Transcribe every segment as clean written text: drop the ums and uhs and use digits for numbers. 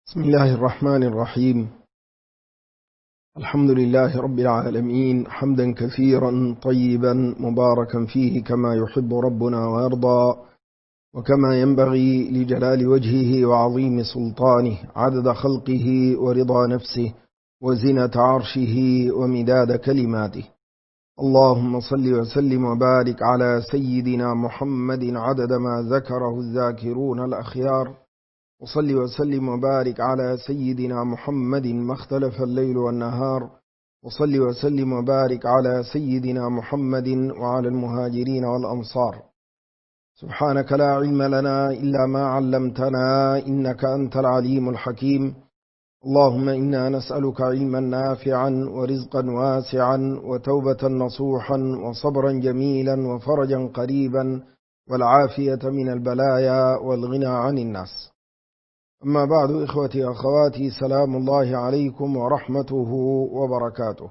بسم الله الرحمن الرحيم. الحمد لله رب العالمين، حمدا كثيرا طيبا مباركا فيه كما يحب ربنا ويرضى، وكما ينبغي لجلال وجهه وعظيم سلطانه، عدد خلقه ورضا نفسه وزنة عرشه ومداد كلماته. اللهم صل وسلم وبارك على سيدنا محمد عدد ما ذكره الذاكرون الأخيار، وصل وسلم وبارك على سيدنا محمد ما اختلف الليل والنهار، وصل وسلم وبارك على سيدنا محمد وعلى المهاجرين والأنصار. سبحانك لا علم لنا إلا ما علمتنا إنك أنت العليم الحكيم. اللهم إنا نسألك علما نافعا ورزقا واسعا وتوبة نصوحا وصبرا جميلا وفرجا قريبا والعافية من البلايا والغنى عن الناس. أما بعد، إخوتي أخواتي، سلام الله عليكم ورحمته وبركاته.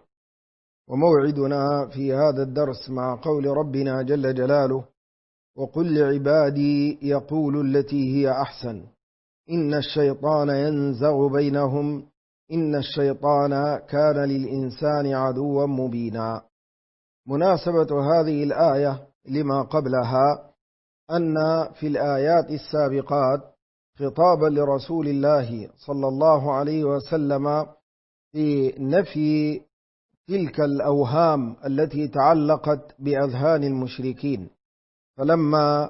وموعدنا في هذا الدرس مع قول ربنا جل جلاله: وقل لعبادي يقول التي هي أحسن إن الشيطان ينزغ بينهم إن الشيطان كان للإنسان عدوا مبينا. مناسبة هذه الآية لما قبلها أن في الآيات السابقات خطابا لرسول الله صلى الله عليه وسلم في نفي تلك الأوهام التي تعلقت بأذهان المشركين، فلما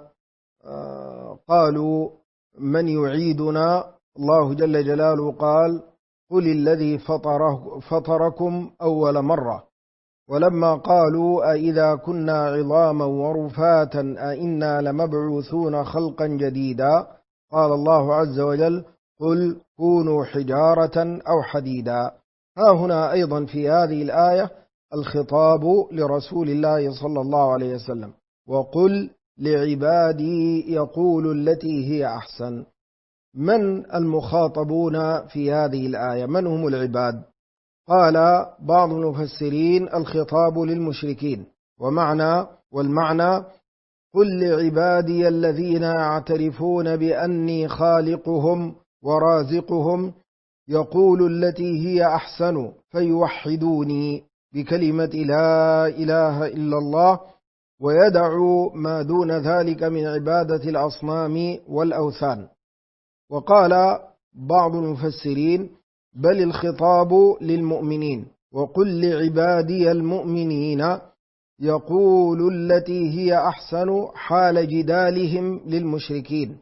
قالوا من يعيدنا، الله جل جلاله قال: قل الذي فطركم أول مرة. ولما قالوا أئذا كنا عظاما ورفاتا أئنا لمبعوثون خلقا جديدا، قال الله عز وجل: قل كونوا حجارة أو حديدا. ها هنا أيضا في هذه الآية الخطاب لرسول الله صلى الله عليه وسلم: وقل لعبادي يقول التي هي أحسن. من المخاطبون في هذه الآية؟ من هم العباد؟ قال بعض المفسرين: الخطاب للمشركين، والمعنى قل لعبادي الذين يعترفون بأني خالقهم ورازقهم يقول التي هي أحسن فيوحدوني بكلمة لا إله إلا الله ويدعوا ما دون ذلك من عبادة الأصنام والأوثان. وقال بعض المفسرين: بل الخطاب للمؤمنين، وقل لعبادي المؤمنين يقول التي هي أحسن حال جدالهم للمشركين.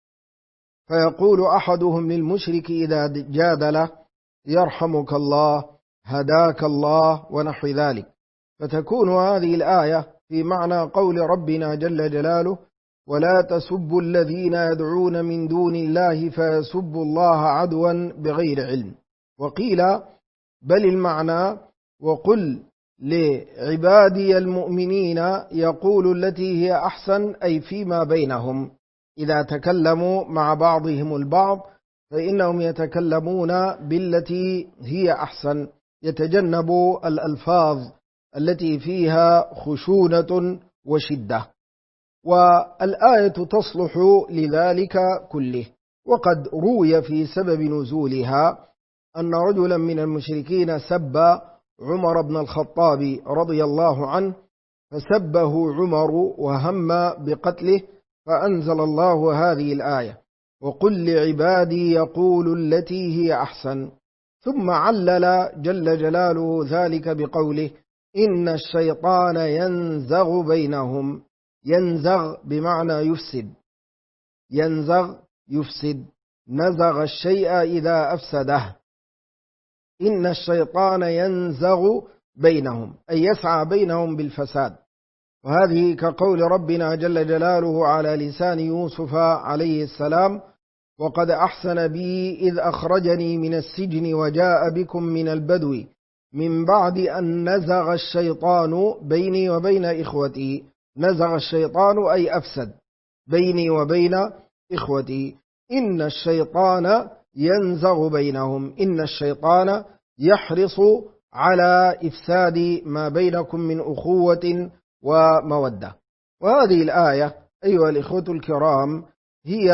فيقول أحدهم للمشرك إذا جادله: يرحمك الله، هداك الله، ونحو ذلك. فتكون هذه الآية في معنى قول ربنا جل جلاله: ولا تسبوا الذين يدعون من دون الله فيسبوا الله عدوا بغير علم. وقيل بل المعنى وقل لعبادي المؤمنين يقول التي هي أحسن، أي فيما بينهم إذا تكلموا مع بعضهم البعض فإنهم يتكلمون بالتي هي أحسن، يتجنبوا الألفاظ التي فيها خشونة وشدة. والآية تصلح لذلك كله. وقد روي في سبب نزولها أن رجلا من المشركين سب عمر بن الخطاب رضي الله عنه، فسبه عمر وهم بقتله، فأنزل الله هذه الآية: وقل لعبادي يقول التي هي أحسن. ثم علل جل جلاله ذلك بقوله: إن الشيطان ينزغ بينهم. ينزغ بمعنى يفسد، ينزغ يفسد، نزغ الشيء إذا أفسده. إن الشيطان ينزغ بينهم أي يسعى بينهم بالفساد. وهذه كقول ربنا جل جلاله على لسان يوسف عليه السلام: وقد أحسن بي إذ أخرجني من السجن وجاء بكم من البدو من بعد أن نزغ الشيطان بيني وبين إخوتي. نزغ الشيطان أي أفسد بيني وبين إخوتي. إن الشيطان ينزغ بينهم، إن الشيطان يحرص على إفساد ما بينكم من أخوة ومودة. وهذه الآية أيها الإخوة الكرام هي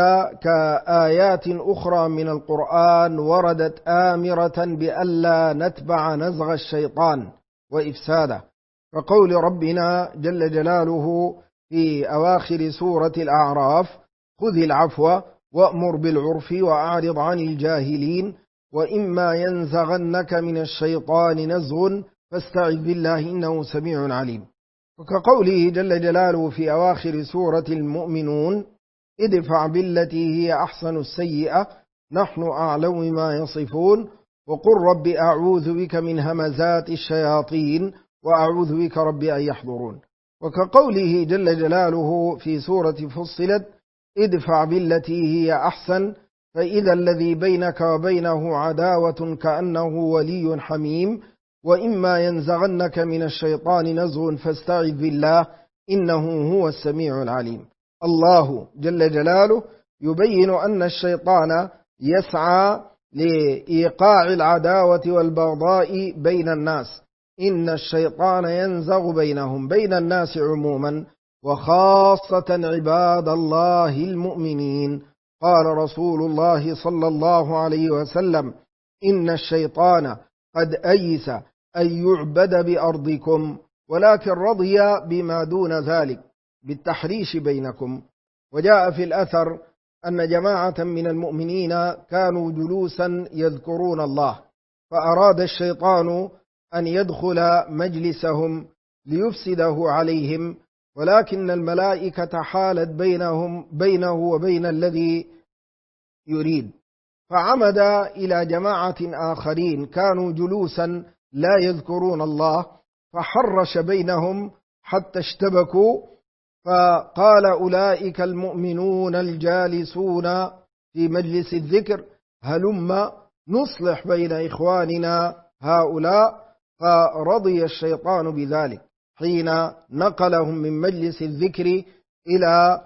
كآيات أخرى من القرآن وردت آمرة بألا نتبع نزغ الشيطان وإفساده، فقول ربنا جل جلاله في أواخر سورة الأعراف: خذ العفو وأمر بالعرف وأعرض عن الجاهلين وإما ينزغنك من الشيطان نزغ فاستعذ بالله إنه سميع عليم. وكقوله جل جلاله في أواخر سورة المؤمنون: ادفع بالتي هي أحسن السيئة نحن أعلم ما يصفون وقل رب أعوذ بك من همزات الشياطين وأعوذ بك رب أن يحضرون. وكقوله جل جلاله في سورة فصلت: ادفع بالتي هي أحسن فإذا الذي بينك وبينه عداوة كأنه ولي حميم وإما ينزغنك من الشيطان نزغ فاستعذ بالله إنه هو السميع العليم. الله جل جلاله يبين أن الشيطان يسعى لإيقاع العداوة والبغضاء بين الناس. إن الشيطان ينزغ بينهم، بين الناس عموما وخاصة عباد الله المؤمنين. قال رسول الله صلى الله عليه وسلم: إن الشيطان قد أيس أن يعبد بأرضكم ولكن رضي بما دون ذلك بالتحريش بينكم. وجاء في الأثر أن جماعة من المؤمنين كانوا جلوسا يذكرون الله، فأراد الشيطان أن يدخل مجلسهم ليفسده عليهم، ولكن الملائكة حالت بينه وبين الذي يريد، فعمد إلى جماعة آخرين كانوا جلوسا لا يذكرون الله فحرش بينهم حتى اشتبكوا، فقال: أولئك المؤمنون الجالسون في مجلس الذكر هلم نصلح بين إخواننا هؤلاء. فرضي الشيطان بذلك حين نقلهم من مجلس الذكر إلى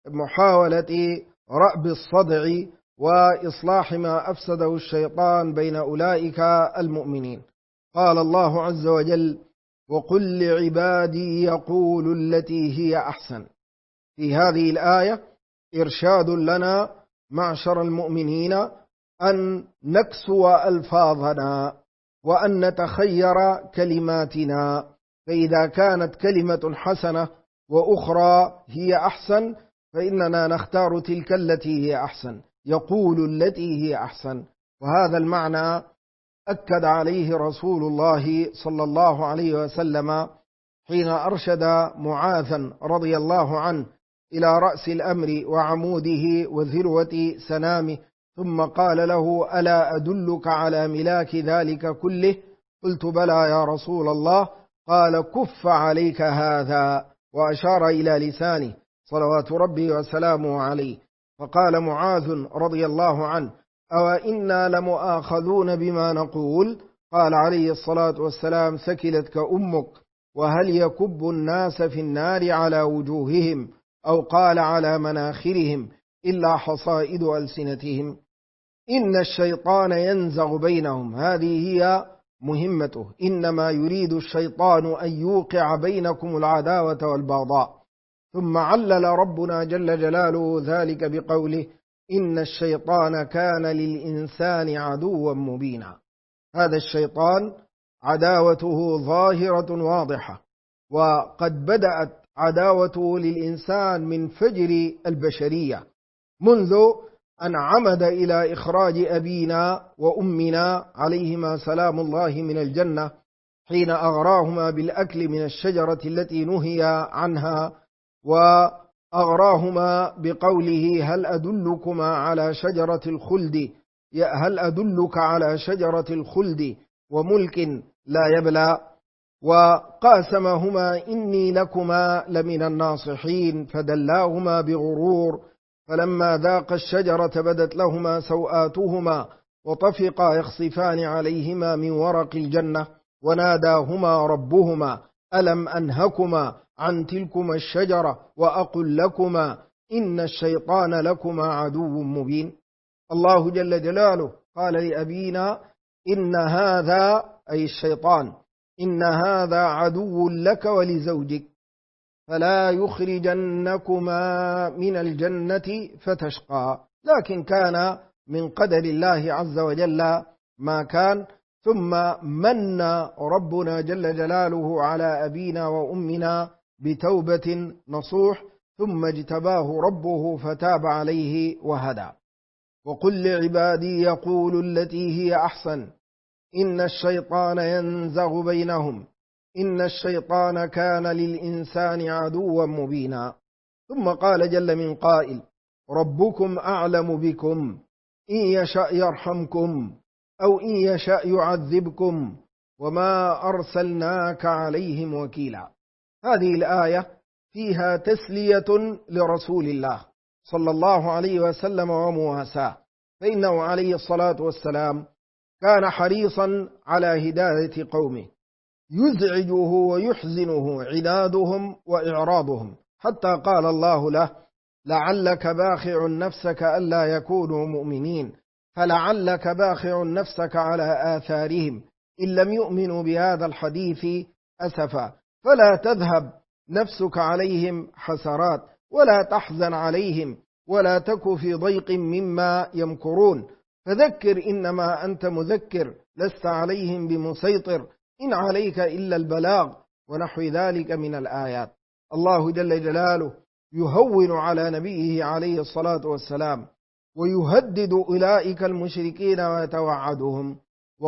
محاولة رأب الصدع وإصلاح ما أفسده الشيطان بين أولئك المؤمنين. قال الله عز وجل: وقل لعبادي يقولوا التي هي أحسن. في هذه الآية إرشاد لنا معشر المؤمنين أن نكسو ألفاظنا وأن نتخير كلماتنا، فإذا كانت كلمة حسنة وأخرى هي أحسن فإننا نختار تلك التي هي أحسن، يقول التي هي أحسن. وهذا المعنى أكد عليه رسول الله صلى الله عليه وسلم حين أرشد معاذا رضي الله عنه إلى رأس الأمر وعموده وذروة سنامه، ثم قال له: ألا أدلك على ملاك ذلك كله؟ قلت: بلى يا رسول الله. قال: كف عليك هذا، وأشار إلى لسانه صلوات ربي وسلامه عليه. فقال معاذ رضي الله عنه: أو إنا لمؤاخذون بما نقول؟ قال عليه الصلاة والسلام: ثكلتك أمك، وهل يكب الناس في النار على وجوههم أو قال على مناخرهم إلا حصائد ألسنتهم. إن الشيطان ينزغ بينهم، هذه هي مهمته، إنما يريد الشيطان أن يوقع بينكم العداوة والبغضاء. ثم علل ربنا جل جلاله ذلك بقوله: إن الشيطان كان للإنسان عدوا مبينا. هذا الشيطان عداوته ظاهرة واضحة، وقد بدأت عداوته للإنسان من فجر البشرية، منذ أن عمد إلى إخراج أبينا وأمنا عليهما سلام الله من الجنة حين أغراهما بالأكل من الشجرة التي نهي عنها، وأغراهما بقوله: هل أدلكما على شجرة الخلد، هل أدلك على شجرة الخلد وملك لا يبلى، وقاسمهما: إني لكما لمن الناصحين، فدلاهما بغرور، فلما ذاقا الشجرة بدت لهما سوآتهما وطفقا يخصفان عليهما من ورق الجنة، وناداهما ربهما: ألم أنهكما عن تلكما الشجرة وأقل لكما إن الشيطان لكما عدو مبين. الله جل جلاله قال لأبينا: إن هذا، أي الشيطان، إن هذا عدو لك ولزوجك. فلا يخرجنكما من الجنة فتشقى. لكن كان من قدر الله عز وجل ما كان. ثم من ربنا جل جلاله على أبينا وأمنا بتوبة نصوح، ثم اجتباه ربه فتاب عليه وهدى. وقل لعبادي يقولوا التي هي أحسن إن الشيطان ينزغ بينهم إن الشيطان كان للإنسان عدوا مبينا. ثم قال جل من قائل ربكم أعلم بكم إن يشأ يرحمكم أو إن يشأ يعذبكم وما أرسلناك عليهم وكيلا. هذه الآية فيها تسلية لرسول الله صلى الله عليه وسلم ومواساه، فإنه عليه الصلاة والسلام كان حريصا على هداية قومه، يزعجه ويحزنه عنادهم وإعراضهم، حتى قال الله له لعلك باخع نفسك ألا يكونوا مؤمنين، فلعلك باخع نفسك على آثارهم إن لم يؤمنوا بهذا الحديث أسفا، فلا تذهب نفسك عليهم حسرات ولا تحزن عليهم ولا تك في ضيق مما يمكرون، فذكر إنما أنت مذكر لست عليهم بمسيطر إن عليك إلا البلاغ ونحو ذلك من الآيات. الله جل جلاله يهون على نبيه عليه الصلاة والسلام ويهدد أولئك المشركين ويتوعدهم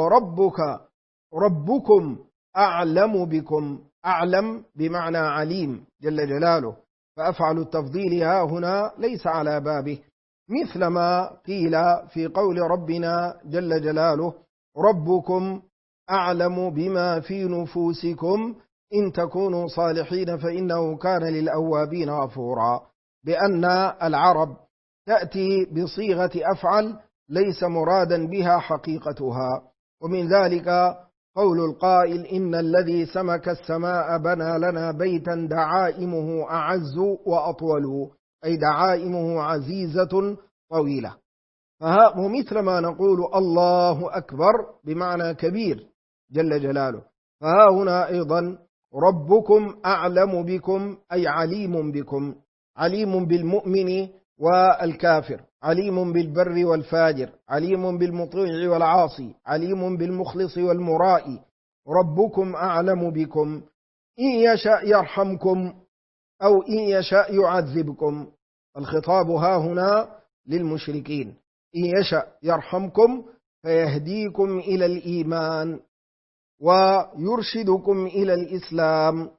ربكم أعلم بكم. أعلم بمعنى عليم جل جلاله، فأفعل التفضيل ها هنا ليس على بابه، مثل ما قيل في قول ربنا جل جلاله ربكم أعلم بما في نفوسكم إن تكونوا صالحين فإنه كان للأوابين غفورا، بأن العرب تأتي بصيغة أفعل ليس مرادا بها حقيقتها. ومن ذلك قول القائل إن الذي سمك السماء بنى لنا بيتا دعائمه أعز وأطول، أي دعائمه عزيزة طويلة. ومثل ما نقول الله أكبر بمعنى كبير جل جلاله، فها هنا أيضا ربكم أعلم بكم أي عليم بكم، عليم بالمؤمن والكافر، عليم بالبر والفاجر، عليم بالمطيع والعاصي، عليم بالمخلص والمرائي. ربكم أعلم بكم إن يشاء يرحمكم أو إن يشاء يعذبكم. الخطاب ها هنا للمشركين، إن يشاء يرحمكم فيهديكم إلى الإيمان ويرشدكم إلى الإسلام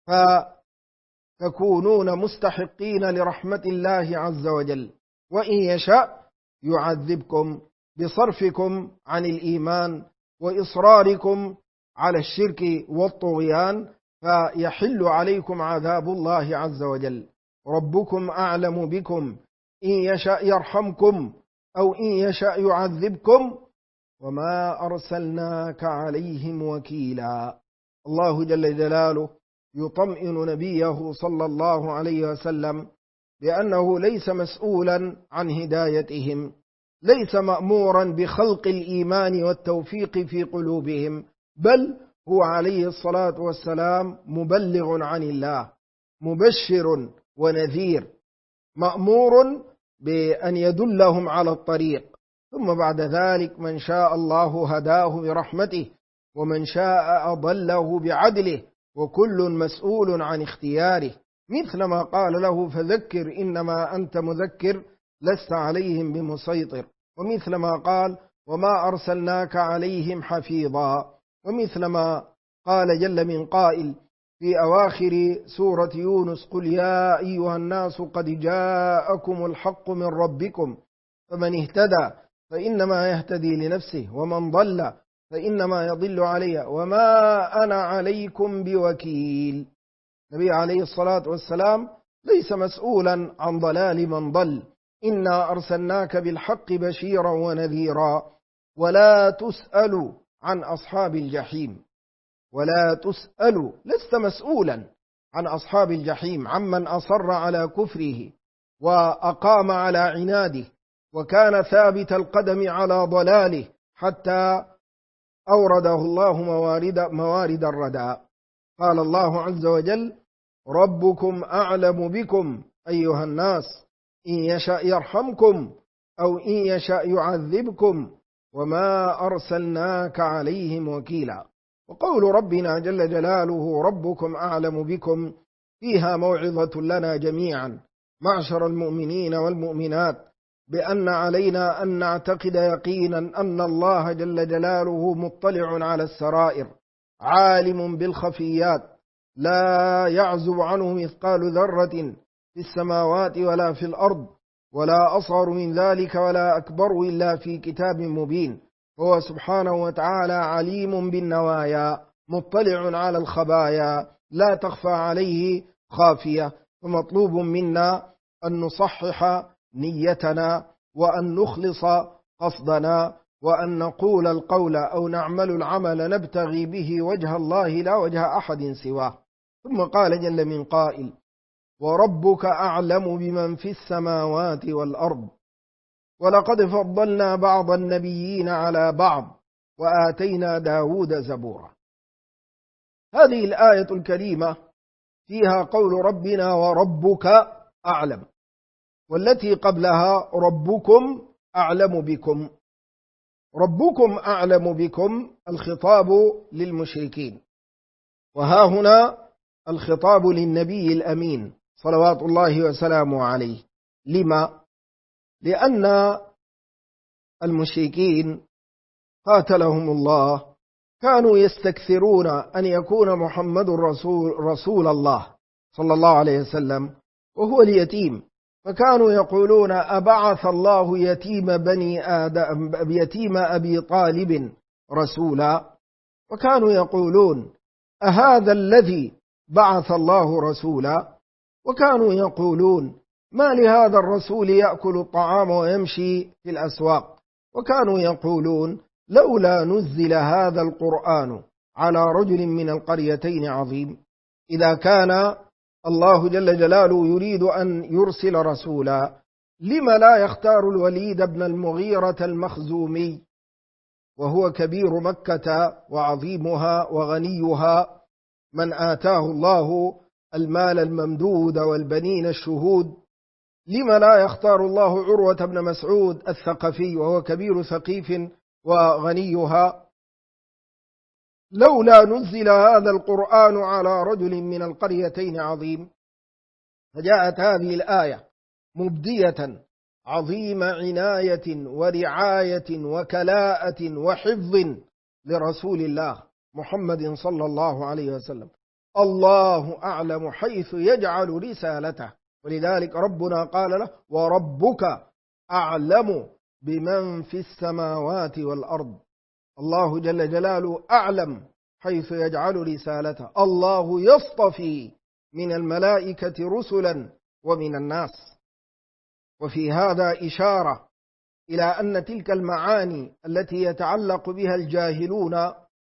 فتكونون مستحقين لرحمة الله عز وجل، وإن يشاء يعذبكم بصرفكم عن الإيمان وإصراركم على الشرك والطغيان فيحل عليكم عذاب الله عز وجل. ربكم أعلم بكم إن يشاء يرحمكم أو إن يشاء يعذبكم وما أرسلناك عليهم وكيلا. الله جل جلاله يطمئن نبيه صلى الله عليه وسلم بأنه ليس مسؤولا عن هدايتهم، ليس مأمورا بخلق الإيمان والتوفيق في قلوبهم، بل هو عليه الصلاة والسلام مبلغ عن الله، مبشر ونذير، مأمور بأن يدلهم على الطريق، ثم بعد ذلك من شاء الله هداه برحمته ومن شاء أضله بعدله، وكل مسؤول عن اختياره، مثل ما قال له فذكر إنما أنت مذكر لست عليهم بمسيطر، ومثل ما قال وما أرسلناك عليهم حفيظا، ومثل ما قال جل من قائل في أواخر سورة يونس قل يا أيها الناس قد جاءكم الحق من ربكم فمن اهتدى فإنما يهتدي لنفسه ومن ضل فإنما يضل عليها وما أنا عليكم بوكيل. النبي عليه الصلاة والسلام ليس مسؤولا عن ضلال من ضل، إنا أرسلناك بالحق بشيرا ونذيرا، ولا تسأل عن أصحاب الجحيم، ولا تسأل، لست مسؤولا عن أصحاب الجحيم، عمن أصر على كفره وأقام على عناده وكان ثابت القدم على ضلاله حتى أورده الله موارد الردى. قال الله عز وجل ربكم أعلم بكم أيها الناس إن يشأ يرحمكم أو إن يشأ يعذبكم وما أرسلناك عليهم وكيلا. وقول ربنا جل جلاله ربكم أعلم بكم فيها موعظة لنا جميعا معشر المؤمنين والمؤمنات بأن علينا أن نعتقد يقينا أن الله جل جلاله مطلع على السرائر عالم بالخفيات لا يعزب عنه مثقال ذرة في السماوات ولا في الأرض ولا أصغر من ذلك ولا أكبر إلا في كتاب مبين. هو سبحانه وتعالى عليم بالنوايا مطلع على الخبايا لا تخفى عليه خافية. فمطلوب منا أن نصحح نيتنا وأن نخلص قصدنا وأن نقول القول أو نعمل العمل نبتغي به وجه الله لا وجه أحد سواه. ثم قال جل من قائل وربك أعلم بمن في السماوات والأرض ولقد فضلنا بعض النبيين على بعض وآتينا داود زبورا. هذه الآية الكريمة فيها قول ربنا وربك أعلم، والتي قبلها ربكم أعلم بكم. ربكم أعلم بكم الخطاب للمشركين، وها هنا الخطاب للنبي الأمين صلوات الله وسلامه عليه. لما؟ لأن المشركين قاتلهم الله كانوا يستكثرون أن يكون محمد رسول الله صلى الله عليه وسلم وهو اليتيم، فكانوا يقولون أبعث الله يتيم أبي طالب رسولا، وكانوا يقولون أهذا الذي بعث الله رسولا، وكانوا يقولون ما لهذا الرسول يأكل الطعام ويمشي في الأسواق، وكانوا يقولون لولا نزل هذا القرآن على رجل من القريتين عظيم. إذا كان الله جل جلاله يريد أن يرسل رسولا لما لا يختار الوليد بن المغيرة المخزومي وهو كبير مكة وعظيمها وغنيها من آتاه الله المال الممدود والبنين الشهود؟ لما لا يختار الله عروة بن مسعود الثقفي وهو كبير ثقيف وغنيها؟ لولا نزل هذا القرآن على رجل من القريتين عظيم. فجاءت هذه الآية مبدية عظيم عناية ورعاية وكلاءة وحفظ لرسول الله محمد صلى الله عليه وسلم. الله أعلم حيث يجعل رسالته، ولذلك ربنا قال له وربك أعلم بمن في السماوات والأرض. الله جل جلاله أعلم حيث يجعل رسالته. الله يصطفي من الملائكة رسلا ومن الناس. وفي هذا إشارة إلى أن تلك المعاني التي يتعلق بها الجاهلون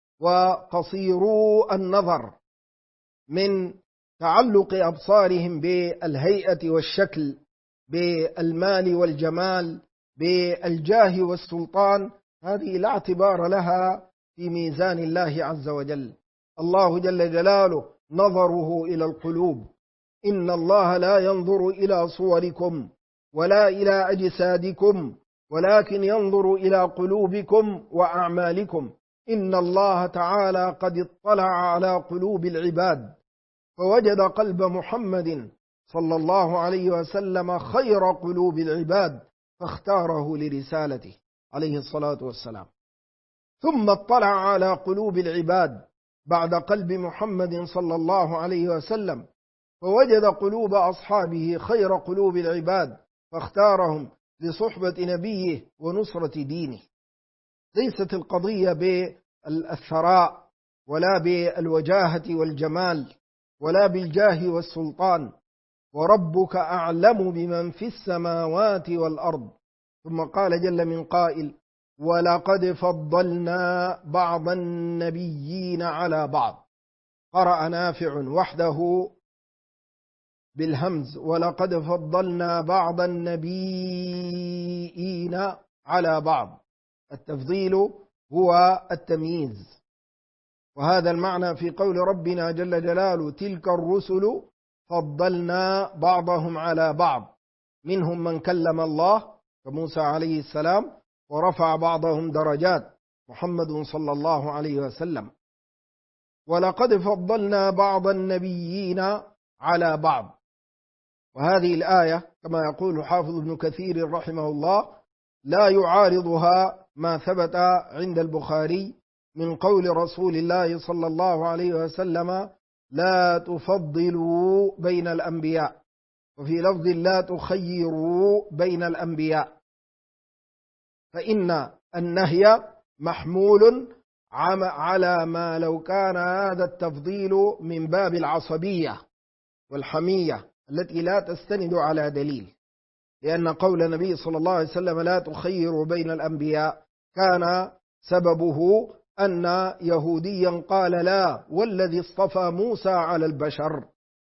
وقصيرو النظر من تعلق أبصارهم بالهيئة والشكل، بالمال والجمال، بالجاه والسلطان، هذه لا اعتبار لها في ميزان الله عز وجل. الله جل جلاله نظره إلى القلوب. إن الله لا ينظر إلى صوركم ولا إلى أجسادكم ولكن ينظر إلى قلوبكم وأعمالكم. إن الله تعالى قد اطلع على قلوب العباد فوجد قلب محمد صلى الله عليه وسلم خير قلوب العباد فاختاره لرسالته عليه الصلاة والسلام. ثم اطلع على قلوب العباد بعد قلب محمد صلى الله عليه وسلم فوجد قلوب أصحابه خير قلوب العباد فاختارهم لصحبة نبيه ونصرة دينه. ليست القضية بالثراء ولا بالوجاهة والجمال ولا بالجاه والسلطان. وربك أعلم بمن في السماوات والأرض. ثم قال جل من قائل ولقد فضلنا بعض النبيين على بعض. قرأ نافع وحده بالهمز ولقد فضلنا بعض النبيين على بعض. التفضيل هو التمييز، وهذا المعنى في قول ربنا جل جلاله تلك الرسل فضلنا بعضهم على بعض، منهم من كلم الله كموسى عليه السلام، ورفع بعضهم درجات محمد صلى الله عليه وسلم. ولقد فضلنا بعض النبيين على بعض. وهذه الآية كما يقول حافظ ابن كثير رحمه الله لا يعارضها ما ثبت عند البخاري من قول رسول الله صلى الله عليه وسلم لا تفضلوا بين الأنبياء، وفي لفظ لا تخيروا بين الأنبياء، فإن النهي محمول على ما لو كان هذا التفضيل من باب العصبية والحمية التي لا تستند على دليل، لأن قول النبي صلى الله عليه وسلم لا تخيروا بين الأنبياء كان سببه أن يهوديا قال لا والذي اصطفى موسى على البشر،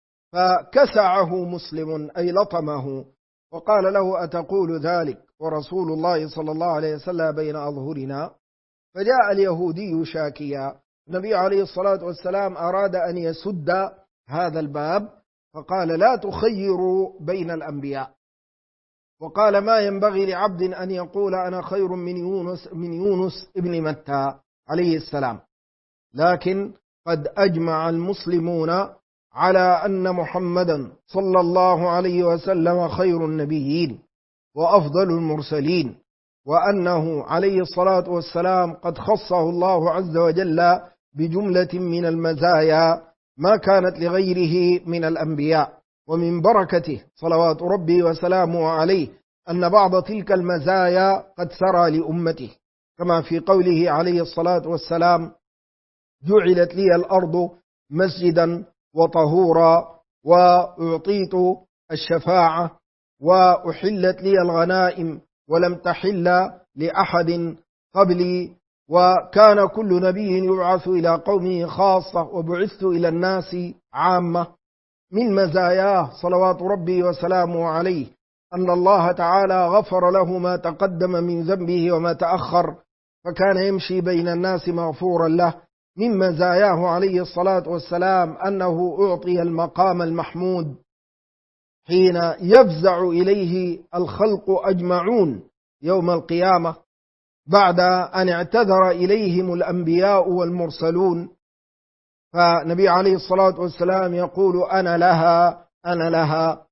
فكسعه مسلم أي لطمه وقال له أتقول ذلك ورسول الله صلى الله عليه وسلم بين أظهرنا؟ فجاء اليهودي شاكيا، النبي عليه الصلاة والسلام أراد أن يسد هذا الباب فقال لا تخيروا بين الأنبياء، وقال ما ينبغي لعبد أن يقول أنا خير من يونس ابن متى عليه السلام، لكن قد أجمع المسلمون على أن محمدا صلى الله عليه وسلم خير النبيين وأفضل المرسلين، وأنه عليه الصلاة والسلام قد خصه الله عز وجل بجملة من المزايا ما كانت لغيره من الأنبياء. ومن بركته صلوات ربي وسلامه عليه أن بعض تلك المزايا قد سرى لأمته، كما في قوله عليه الصلاة والسلام جعلت لي الأرض مسجدا وطهورا وأعطيت الشفاعة وأحلت لي الغنائم ولم تحل لأحد قبلي، وكان كل نبي يبعث إلى قومه خاصة وبعثت إلى الناس عامة. من مزاياه صلوات ربي وسلامه عليه أن الله تعالى غفر له ما تقدم من ذنبه وما تأخر، فكان يمشي بين الناس مغفورا له. من مزاياه عليه الصلاة والسلام أنه أعطي المقام المحمود حين يفزع إليه الخلق أجمعون يوم القيامة بعد أن اعتذر إليهم الأنبياء والمرسلون، فنبي عليه الصلاة والسلام يقول أنا لها أنا لها.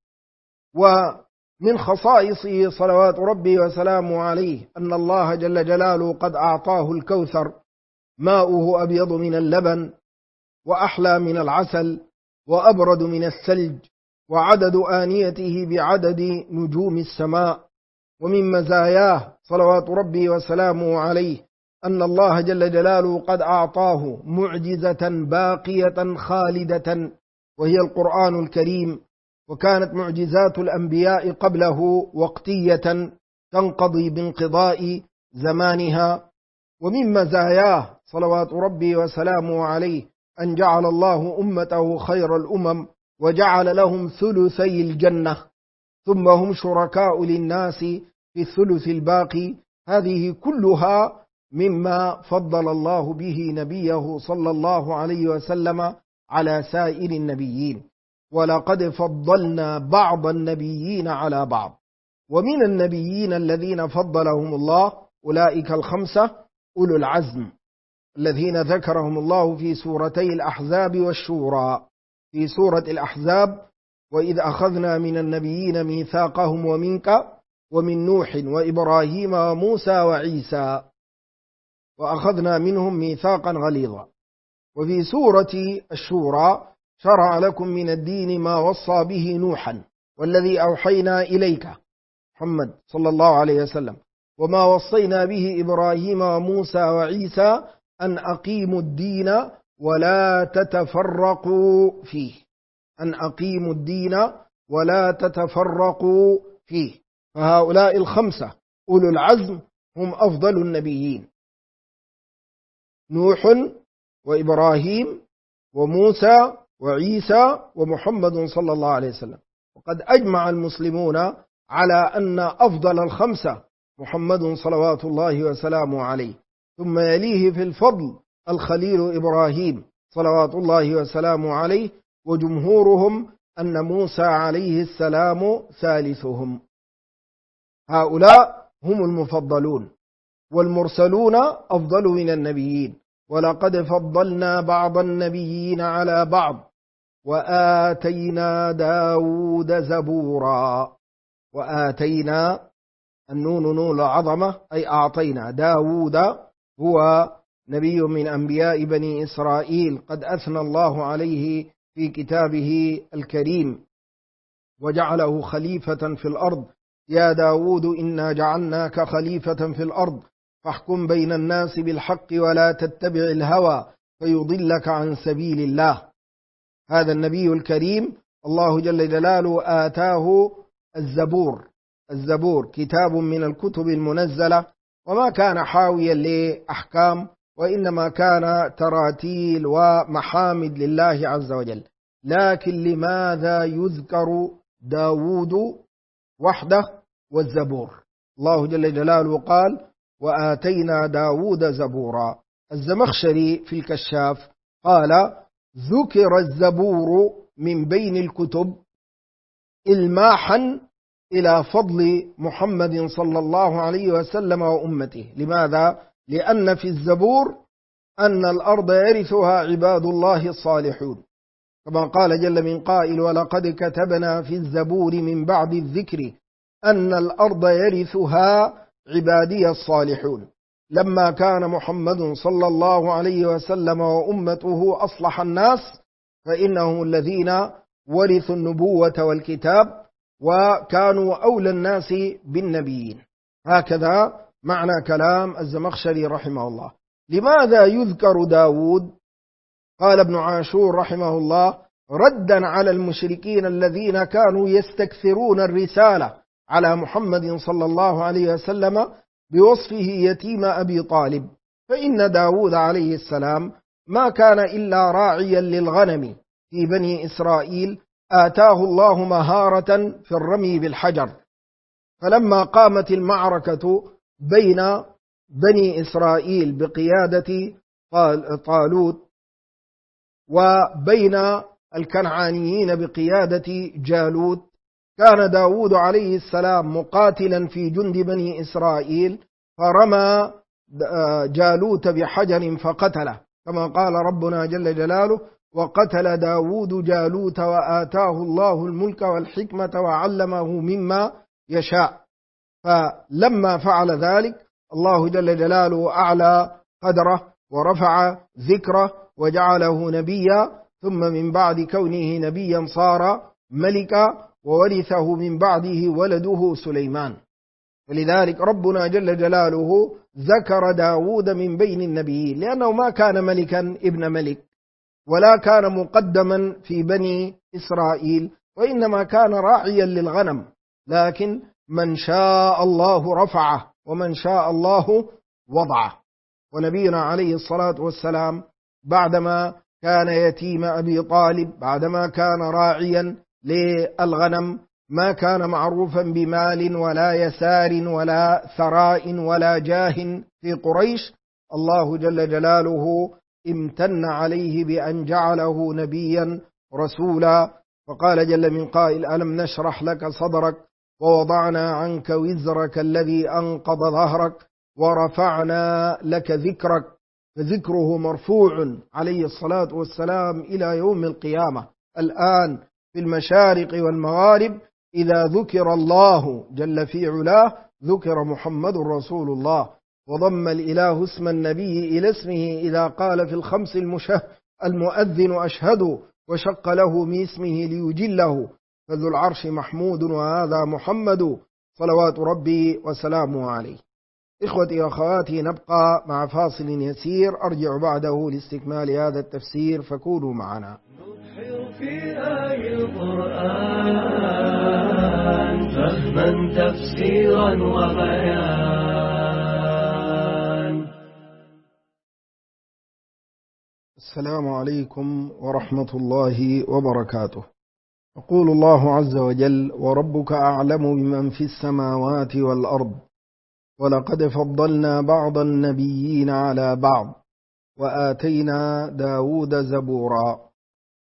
ومن خصائصه صلوات ربي وسلامه عليه أن الله جل جلاله قد أعطاه الكوثر ماؤه أبيض من اللبن وأحلى من العسل وأبرد من الثلج، وعدد آنيته بعدد نجوم السماء. ومن مزاياه صلوات ربي وسلامه عليه أن الله جل جلاله قد أعطاه معجزة باقية خالدة وهي القرآن الكريم، وكانت معجزات الأنبياء قبله وقتية تنقضي بانقضاء زمانها. ومن مزاياه صلوات ربي وسلامه عليه أن جعل الله أمته خير الأمم وجعل لهم ثلثي الجنة، ثم هم شركاء للناس في الثلث الباقي. هذه كلها مما فضل الله به نبيه صلى الله عليه وسلم على سائر النبيين. ولقد فضلنا بعض النبيين على بعض. ومن النبيين الذين فضلهم الله أولئك الخمسة أولو العزم الذين ذكرهم الله في سورتي الأحزاب والشورى. في سورة الأحزاب وإذ أخذنا من النبيين ميثاقهم ومنك ومن نوح وإبراهيم وموسى وعيسى وأخذنا منهم ميثاقا غليظا. وفي سورة الشورى شرع لكم من الدين ما وصى به نوحا والذي أوحينا إليك محمد صلى الله عليه وسلم وما وصينا به إبراهيم وموسى وعيسى أن أقيموا الدين ولا تتفرقوا فيه، أن أقيموا الدين ولا تتفرقوا فيه. فهؤلاء الخمسة أولو العزم هم أفضل النبيين: نوح وإبراهيم وموسى وعيسى ومحمد صلى الله عليه وسلم. وقد أجمع المسلمون على أن أفضل الخمسة محمد صلوات الله وسلامه عليه، ثم يليه في الفضل الخليل إبراهيم صلوات الله وسلامه عليه، وجمهورهم أن موسى عليه السلام ثالثهم. هؤلاء هم المفضلون، والمرسلون أفضل من النبيين. ولقد فضلنا بعض النبيين على بعض وآتينا داود زبورا. وآتينا، النون نون العظمة، أي أعطينا. داود هو نبي من أنبياء بني إسرائيل، قد أثنى الله عليه في كتابه الكريم وجعله خليفة في الأرض. يا داود إنا جعلناك خليفة في الأرض فاحكم بين الناس بالحق ولا تتبع الهوى فيضلك عن سبيل الله. هذا النبي الكريم الله جل جلاله آتاه الزبور. الزبور كتاب من الكتب المنزلة، وما كان حاويا لأحكام، وإنما كان تراتيل ومحامد لله عز وجل. لكن لماذا يذكر داود وحده والزبور؟ الله جل جلاله قال وآتينا داود زبورا. الزمخشري في الكشاف قال ذكر الزبور من بين الكتب إلماحا إلى فضل محمد صلى الله عليه وسلم وأمته. لماذا؟ لأن في الزبور أن الأرض يرثها عباد الله الصالحون، كما قال جل من قائل ولقد كتبنا في الزبور من بعد الذكر أن الأرض يرثها عبادي الصالحون. لما كان محمد صلى الله عليه وسلم وأمته أصلح الناس فإنهم الذين ورثوا النبوة والكتاب وكانوا أولى الناس بالنبيين. هكذا معنى كلام الزمخشري رحمه الله. لماذا يذكر داود؟ قال ابن عاشور رحمه الله ردا على المشركين الذين كانوا يستكثرون الرسالة على محمد صلى الله عليه وسلم بوصفه يتيم أبي طالب. فإن داود عليه السلام ما كان إلا راعيا للغنم في بني إسرائيل، آتاه الله مهارة في الرمي بالحجر. فلما قامت المعركة بين بني إسرائيل بقيادة طالوت وبين الكنعانيين بقيادة جالوت، كان داود عليه السلام مقاتلا في جند بني إسرائيل، فرمى جالوت بحجر فقتله، كما قال ربنا جل جلاله وقتل داود جالوت وآتاه الله الملك والحكمة وعلمه مما يشاء. فلما فعل ذلك الله جل جلاله أعلى قدره ورفع ذكره وجعله نبيا، ثم من بعد كونه نبيا صار ملكا، وورثه من بعده ولده سليمان. ولذلك ربنا جل جلاله ذكر داود من بين النبيين، لأنه ما كان ملكا ابن ملك ولا كان مقدما في بني إسرائيل، وإنما كان راعيا للغنم. لكن من شاء الله رفعه ومن شاء الله وضعه. ونبينا عليه الصلاة والسلام بعدما كان يتيم أبي طالب، بعدما كان راعيا للغنم، ما كان معروفا بمال ولا يسار ولا ثراء ولا جاه في قريش. الله جل جلاله امتن عليه بأن جعله نبيا رسولا، فقال جل من قائل ألم نشرح لك صدرك ووضعنا عنك وزرك الذي أنقض ظهرك ورفعنا لك ذكرك. فذكره مرفوع عليه الصلاة والسلام إلى يوم القيامة. الآن في المشارق والمغارب إذا ذكر الله جل في علاه ذكر محمد رسول الله، وضم الإله اسم النبي إلى اسمه إذا قال في الخمس المؤذن أشهد، وشق له من اسمه ليجله، فذو العرش محمود وهذا محمد صلوات ربي وسلامه عليه. إخوتي وأخواتي، نبقى مع فاصل يسير أرجع بعده لاستكمال هذا التفسير، فكونوا معنا. نبحر في آي القرآن فهما تفسيرا وبيان. السلام عليكم ورحمة الله وبركاته. يقول الله عز وجل وربك أعلم بمن في السماوات والأرض ولقد فضلنا بعض النبيين على بعض وآتينا داود زبورا.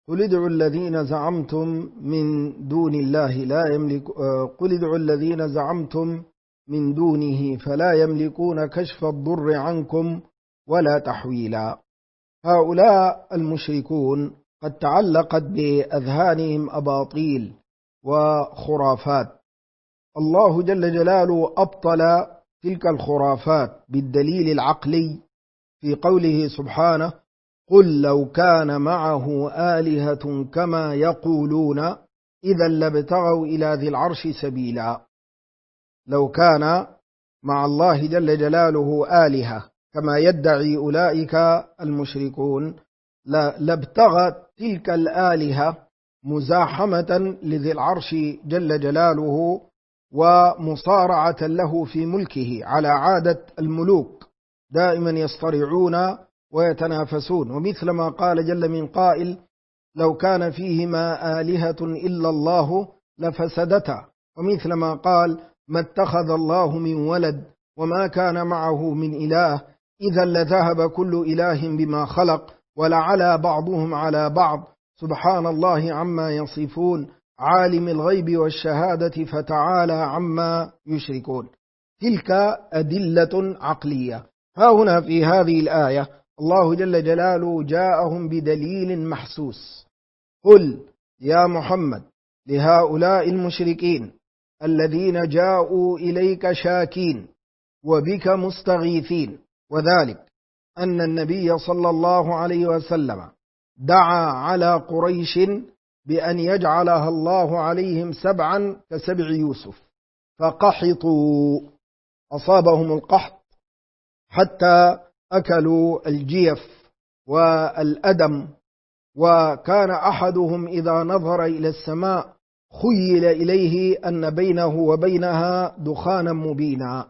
قل ادعوا الذين زعمتم من دون الله لا يملك قل ادعوا الذين زعمتم من دونه فلا يملكون كشف الضر عنكم ولا تحويلا. هؤلاء المشركون قد تعلقت بأذهانهم أباطيل وخرافات. الله جل جلاله أبطل تلك الخرافات بالدليل العقلي في قوله سبحانه: قل لو كان معه آلهة كما يقولون إذا لابتغوا إلى ذي العرش سبيلا. لو كان مع الله جل جلاله آلهة كما يدعي أولئك المشركون لابتغت تلك الآلهة مزاحمة لذي العرش جل جلاله ومصارعة له في ملكه، على عادة الملوك دائما يصطرعون ويتنافسون. ومثل ما قال جل من قائل: لو كان فيهما آلهة إلا الله لفسدتا. ومثل ما قال: ما اتخذ الله من ولد وما كان معه من إله إذا لذهب كل إله بما خلق ولعلى بعضهم على بعض سبحان الله عما يصفون عالم الغيب والشهادة فتعالى عما يشركون. تلك أدلة عقلية. ها هنا في هذه الآية الله جل جلاله جاءهم بدليل محسوس. قل يا محمد لهؤلاء المشركين الذين جاءوا إليك شاكين وبك مستغيثين، وذلك أن النبي صلى الله عليه وسلم دعا على قريش بأن يجعلها الله عليهم 7 كسبع يوسف، فقحطوا، أصابهم القحط حتى أكلوا الجيف والأدم، وكان أحدهم إذا نظر إلى السماء خيل إليه أن بينه وبينها دخانا مبينا.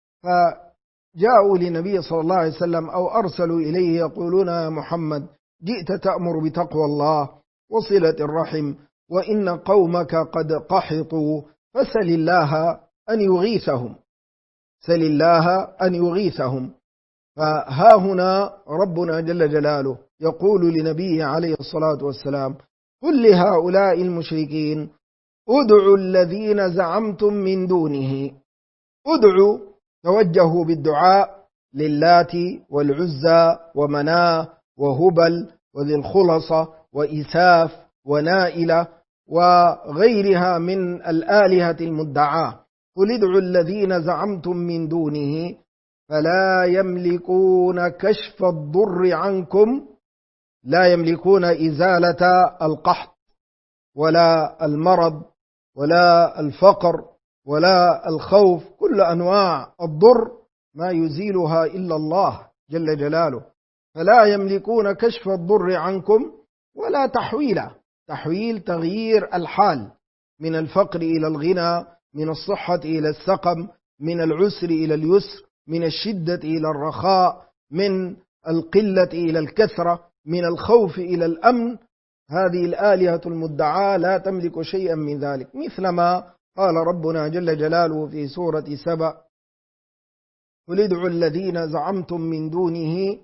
فجاءوا للنبي صلى الله عليه وسلم أو أرسلوا إليه يقولون: يا محمد جئت تأمر بتقوى الله وصلة الرحم وإن قومك قد قحطوا فسل الله أن يغيثهم، سل الله أن يغيثهم. فها هنا ربنا جل جلاله يقول لنبيه عليه الصلاة والسلام: قل لهؤلاء المشركين ادعوا الذين زعمتم من دونه. ادعوا، توجهوا بالدعاء للات والعزى ومناه وهبل وذي الخلصة وإساف ونائلة وغيرها من الآلهة المدعاة. قل ادعوا الذين زعمتم من دونه فلا يملكون كشف الضر عنكم، لا يملكون إزالة القحط ولا المرض ولا الفقر ولا الخوف، كل أنواع الضر ما يزيلها إلا الله جل جلاله. فلا يملكون كشف الضر عنكم ولا تحويلا. تحويل تغيير الحال من الفقر إلى الغنى، من الصحة إلى السقم، من العسر إلى اليسر، من الشدة إلى الرخاء، من القلة إلى الكثرة، من الخوف إلى الأمن. هذه الآلهة المدعاة لا تملك شيئا من ذلك، مثل ما قال ربنا جل جلاله في سورة سبأ: قل ادعوا الذين زعمتم من دونه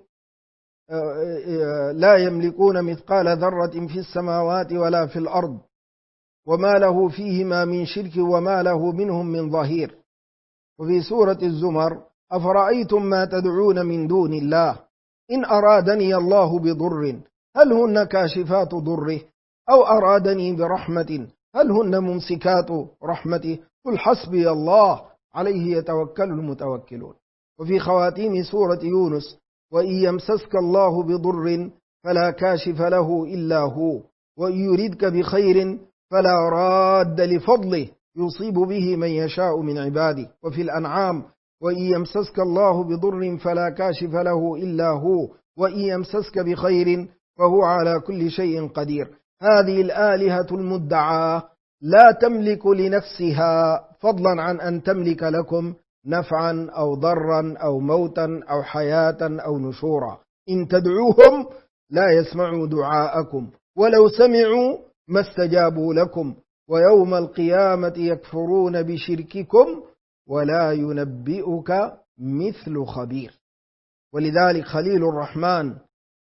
لا يملكون مثقال ذرة في السماوات ولا في الأرض وما له فيهما من شرك وما له منهم من ظهير. وفي سورة الزمر: أفرأيتم ما تدعون من دون الله إن أرادني الله بضر هل هن كاشفات ضره أو أرادني برحمة هل هن ممسكات رحمته قل حسبي الله عليه يتوكل المتوكلون. وفي خواتيم سورة يونس: وإن يمسسك الله بضر فلا كاشف له إلا هو وإن يردك بخير فلا راد لفضله يصيب به من يشاء من عباده. وفي الأنعام: وإن يمسسك الله بضر فلا كاشف له إلا هو وإن يمسسك بخير فهو على كل شيء قدير. هذه الآلهة المدعاة لا تملك لنفسها فضلا عن أن تملك لكم نفعا أو ضرا أو موتا أو حياة أو نشورا. إن تدعوهم لا يسمعوا دعاءكم ولو سمعوا ما استجابوا لكم ويوم القيامة يكفرون بشرككم ولا ينبئك مثل خبير. ولذلك خليل الرحمن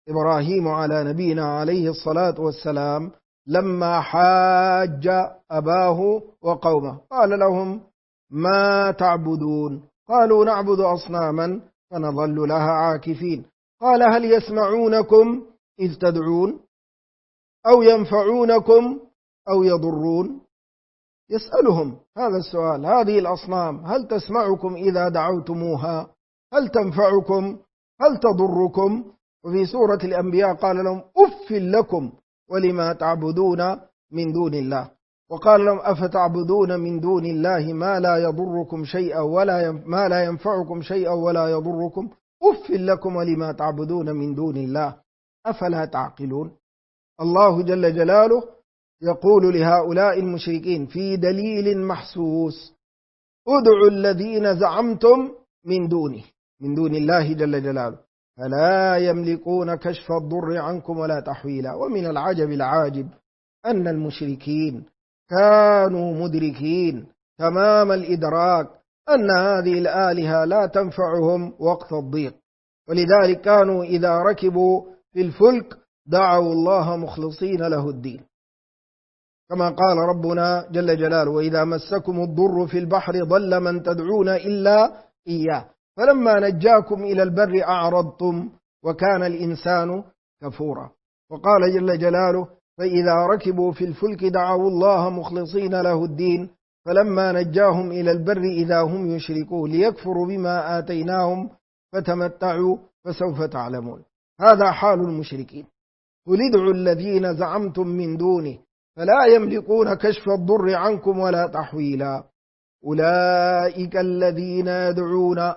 إبراهيم على نبينا عليه الصلاة والسلام لما حاج أباه وقومه قال لهم: ما تعبدون؟ قالوا: نعبد أصناما فنظل لها عاكفين. قال: هل يسمعونكم إذ تدعون أو ينفعونكم أو يضرون؟ يسألهم هذا السؤال، هذه الأصنام هل تسمعكم إذا دعوتموها؟ هل تنفعكم؟ هل تضركم؟ وفي سورة الأنبياء قال لهم: أف لكم ولما تعبدون من دون الله. وقال لهم: أفتعبدون من دون الله ما لا يضركم شيئا ما لا ينفعكم شيئا ولا يضركم؟ أف لكم ولما تعبدون من دون الله أفلا تعقلون؟ الله جل جلاله يقول لهؤلاء المشركين في دليل محسوس: ادعوا الذين زعمتم من دون الله جل جلاله فلا يملكون كشف الضر عنكم ولا تحويلا. ومن العجب العاجب أن المشركين كانوا مدركين تمام الإدراك أن هذه الآلهة لا تنفعهم وقت الضيق، ولذلك كانوا إذا ركبوا في الفلك دعوا الله مخلصين له الدين، كما قال ربنا جل جلاله: وإذا مسكم الضر في البحر ضل من تدعون إلا إياه فلما نجاكم إلى البر أعرضتم وكان الإنسان كفورا. وقال جل جلاله: فإذا ركبوا في الفلك دعوا الله مخلصين له الدين فلما نجاهم إلى البر إذا هم يشركون ليكفروا بما آتيناهم فتمتعوا فسوف تعلمون. هذا حال المشركين. قل ادعوا الذين زعمتم من دونه فلا يملكون كشف الضر عنكم ولا تحويلا أولئك الذين يدعون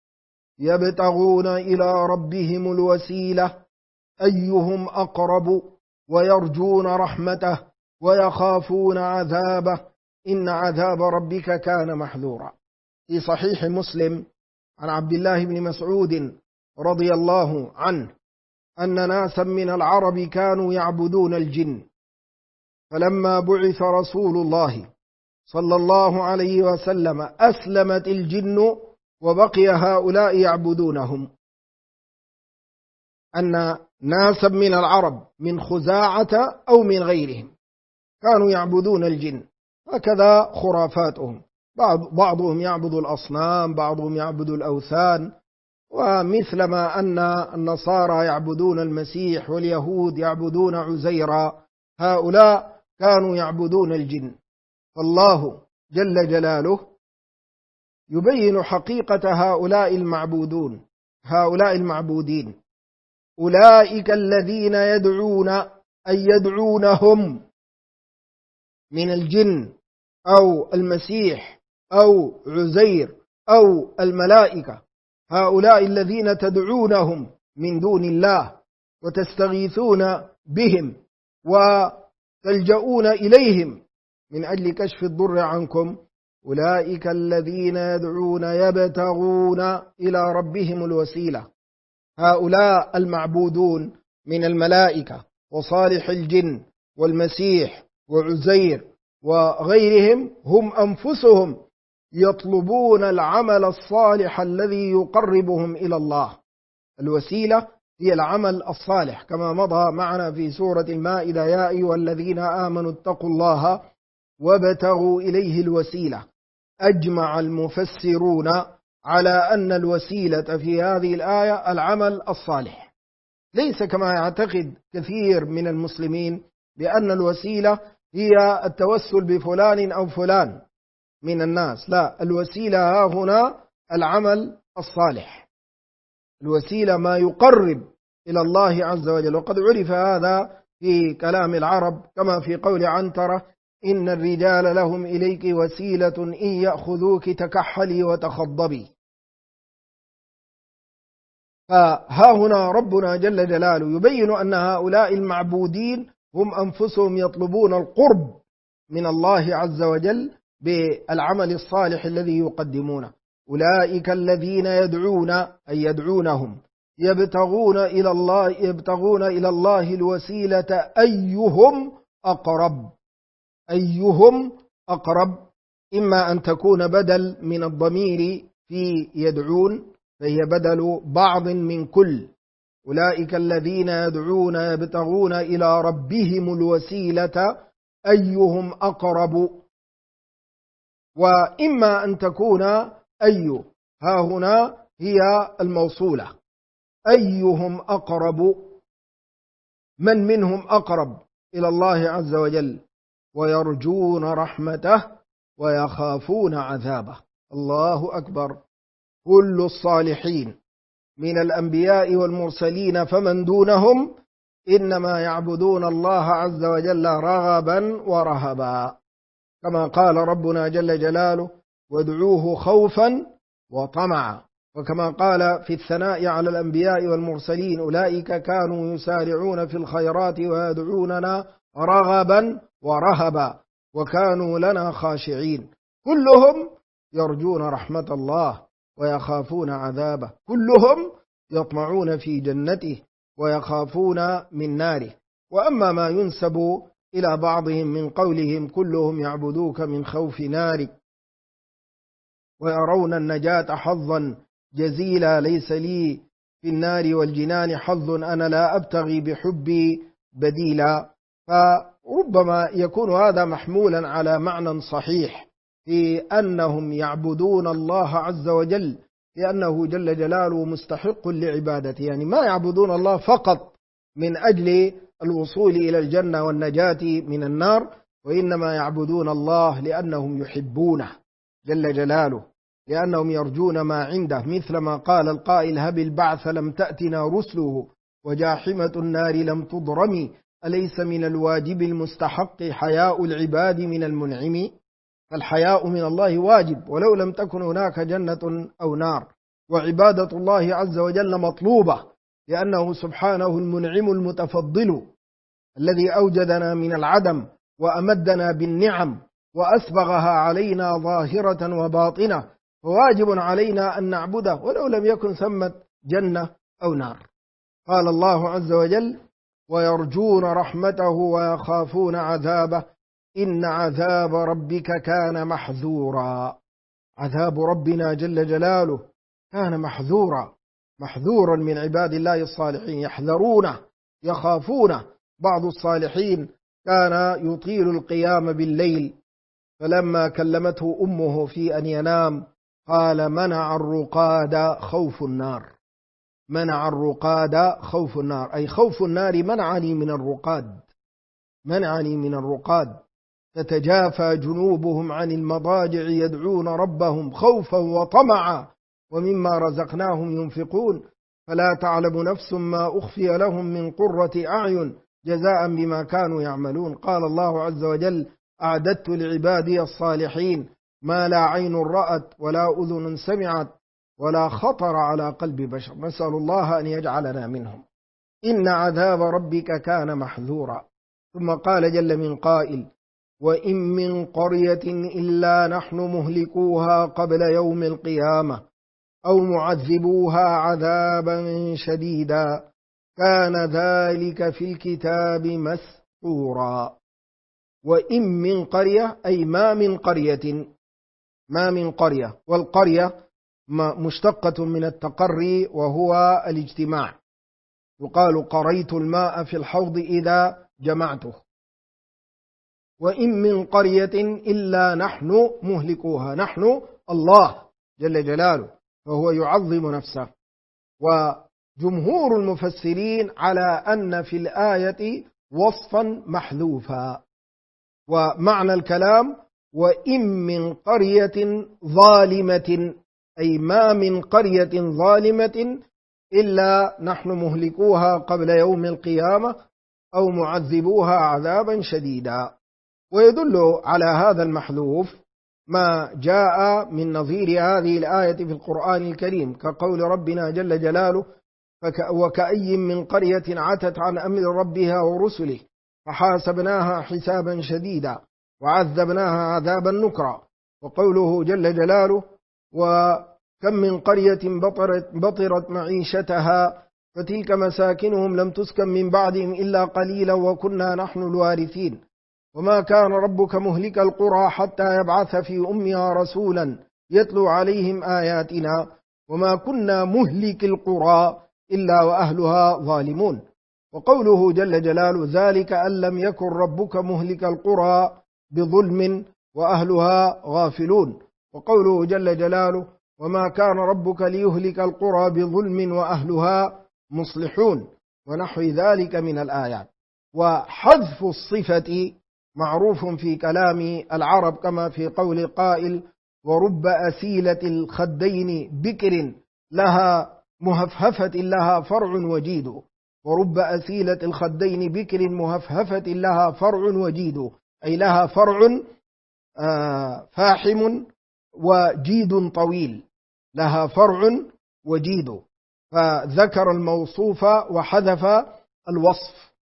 يبتغون إلى ربهم الوسيلة أيهم أقرب ويرجون رحمته ويخافون عذابه إن عذاب ربك كان محذورا. في صحيح مسلم عن عبد الله بن مسعود رضي الله عنه أن ناسا من العرب كانوا يعبدون الجن، فلما بعث رسول الله صلى الله عليه وسلم أسلمت الجن وبقي هؤلاء يعبدونهم. أن ناسا من العرب من خزاعة أو من غيرهم كانوا يعبدون الجن، هكذا خرافاتهم، بعضهم يعبد الأصنام، بعضهم يعبد الأوثان، ومثلما أن النصارى يعبدون المسيح واليهود يعبدون عزيرا، هؤلاء كانوا يعبدون الجن. فالله جل جلاله يبين حقيقة هؤلاء المعبودين أولئك الذين يدعون أي يدعونهم من الجن أو المسيح أو عزير أو الملائكة، هؤلاء الذين تدعونهم من دون الله وتستغيثون بهم وتلجؤون إليهم من أجل كشف الضر عنكم، أولئك الذين يدعون يبتغون إلى ربهم الوسيلة. هؤلاء المعبودون من الملائكة وصالح الجن والمسيح وعزير وغيرهم هم أنفسهم يطلبون العمل الصالح الذي يقربهم إلى الله. الوسيلة هي العمل الصالح كما مضى معنا في سورة المائدة: يا أيها الذين آمنوا اتقوا الله وابتغوا إليه الوسيلة. أجمع المفسرون على أن الوسيلة في هذه الآية العمل الصالح، ليس كما يعتقد كثير من المسلمين بأن الوسيلة هي التوسل بفلان أو فلان من الناس، لا، الوسيلة هنا العمل الصالح، الوسيلة ما يقرب إلى الله عز وجل. وقد عرف هذا في كلام العرب كما في قول عنترة: إن الرجال لهم إليك وسيلة إن يأخذوك تكحلي وتخضبي. فها هنا ربنا جل جلاله يبين أن هؤلاء المعبودين هم أنفسهم يطلبون القرب من الله عز وجل بالعمل الصالح الذي يقدمونه. أولئك الذين يدعون أي يدعونهم يبتغون إلى الله الوسيلة أيهم أقرب، إما أن تكون بدل من الضمير في يدعون فهي بدل بعض من كل، أولئك الذين يدعون يبتغون إلى ربهم الوسيلة أيهم أقرب. وإما أن تكون أي ها هنا هي الموصولة، أيهم أقرب، من منهم أقرب إلى الله عز وجل، ويرجون رحمته ويخافون عذابه. الله أكبر. كل الصالحين من الأنبياء والمرسلين فمن دونهم إنما يعبدون الله عز وجل رغبا ورهبا، كما قال ربنا جل جلاله: وادعوه خوفا وطمعا. وكما قال في الثناء على الأنبياء والمرسلين: أولئك كانوا يسارعون في الخيرات ويدعوننا رغبا ورهبا وكانوا لنا خاشعين. كلهم يرجون رحمة الله ويخافون عذابه، كلهم يطمعون في جنته ويخافون من ناره. وأما ما ينسب إلى بعضهم من قولهم: كلهم يعبدوك من خوف نارك ويرون النجاة حظا جزيلا، ليس لي في النار والجنان حظ، أنا لا أبتغي بحبي بديلا. فربما يكون هذا محمولا على معنى صحيح في أنهم يعبدون الله عز وجل لأنه جل جلاله مستحق لعبادته، يعني ما يعبدون الله فقط من أجل الوصول إلى الجنة والنجاة من النار، وإنما يعبدون الله لأنهم يحبونه جل جلاله، لأنهم يرجون ما عنده، مثل ما قال القائل: هب البعث لم تأتنا رسله وجاحمة النار لم تضرمي، أليس من الواجب المستحق حياء العباد من المنعم؟ فالحياء من الله واجب ولو لم تكن هناك جنة أو نار، وعبادة الله عز وجل مطلوبة لأنه سبحانه المنعم المتفضل الذي أوجدنا من العدم وأمدنا بالنعم وأسبغها علينا ظاهرة وباطنة، فواجب علينا أن نعبده ولو لم يكن ثمة جنة أو نار. قال الله عز وجل: ويرجون رحمته ويخافون عذابه إن عذاب ربك كان محذورا. عذاب ربنا جل جلاله كان محذورا من عباد الله الصالحين، يحذرونه يخافونه. بعض الصالحين كان يطيل القيام بالليل، فلما كلمته أمه في أن ينام قال: منع الرقاد خوف النار. منع الرقاد خوف النار، أي خوف النار منعني من الرقاد. تتجافى جنوبهم عن المضاجع يدعون ربهم خوفا وطمعا ومما رزقناهم ينفقون فلا تعلم نفس ما أخفي لهم من قرة أعين جزاء بما كانوا يعملون. قال الله عز وجل: أعددت لعبادي الصالحين ما لا عين رأت ولا أذن سمعت ولا خطر على قلب بشر. نسأل الله أن يجعلنا منهم. إن عذاب ربك كان محذورا. ثم قال جل من قائل: وإن من قرية إلا نحن مهلكوها قبل يوم القيامة أو معذبوها عذابا شديدا كان ذلك في الكتاب مسطورا. وإن من قرية أي ما من قرية، والقرية مشتقة من التقري وهو الاجتماع، يقال: قريت الماء في الحوض إذا جمعته. وإن من قرية إلا نحن مهلكوها، نحن الله جل جلاله، فهو يعظم نفسه. وجمهور المفسرين على أن في الآية وصفا محذوفا، ومعنى الكلام: وإن من قرية ظالمة، أي ما من قرية ظالمة إلا نحن مهلكوها قبل يوم القيامة أو معذبوها عذابا شديدا. ويدل على هذا المحذوف ما جاء من نظير هذه الآية في القرآن الكريم، كقول ربنا جل جلاله: وكأي من قرية عتت عن أمر ربها ورسله فحاسبناها حسابا شديدا وعذبناها عذابا نكرا. وقوله جل جلاله: وكم من قرية بطرت معيشتها فتلك مساكنهم لم تسكن من بعدهم إلا قليلا وكنا نحن الوارثين وما كان ربك مهلك القرى حتى يبعث في أمها رسولا يتلو عليهم آياتنا وما كنا مهلك القرى إلا وأهلها ظالمون. وقوله جل جلاله ذلك أن لم يكن ربك مهلك القرى بظلم وأهلها غافلون. وقوله جل جلاله وما كان ربك ليهلك القرى بظلم وأهلها مصلحون، ونحو ذلك من الآيات. وحذف الصفة معروف في كلام العرب، كما في قول قائل ورب أسيلة الخدين بكر لها مهفهفة لها فرع وجيد. ورب أسيلة الخدين بكر مهفهفة لها فرع وجيد، أي لها فرع فاحم وجيد طويل، لها فرع وجيد، فذكر الموصوف وحذف الوصف.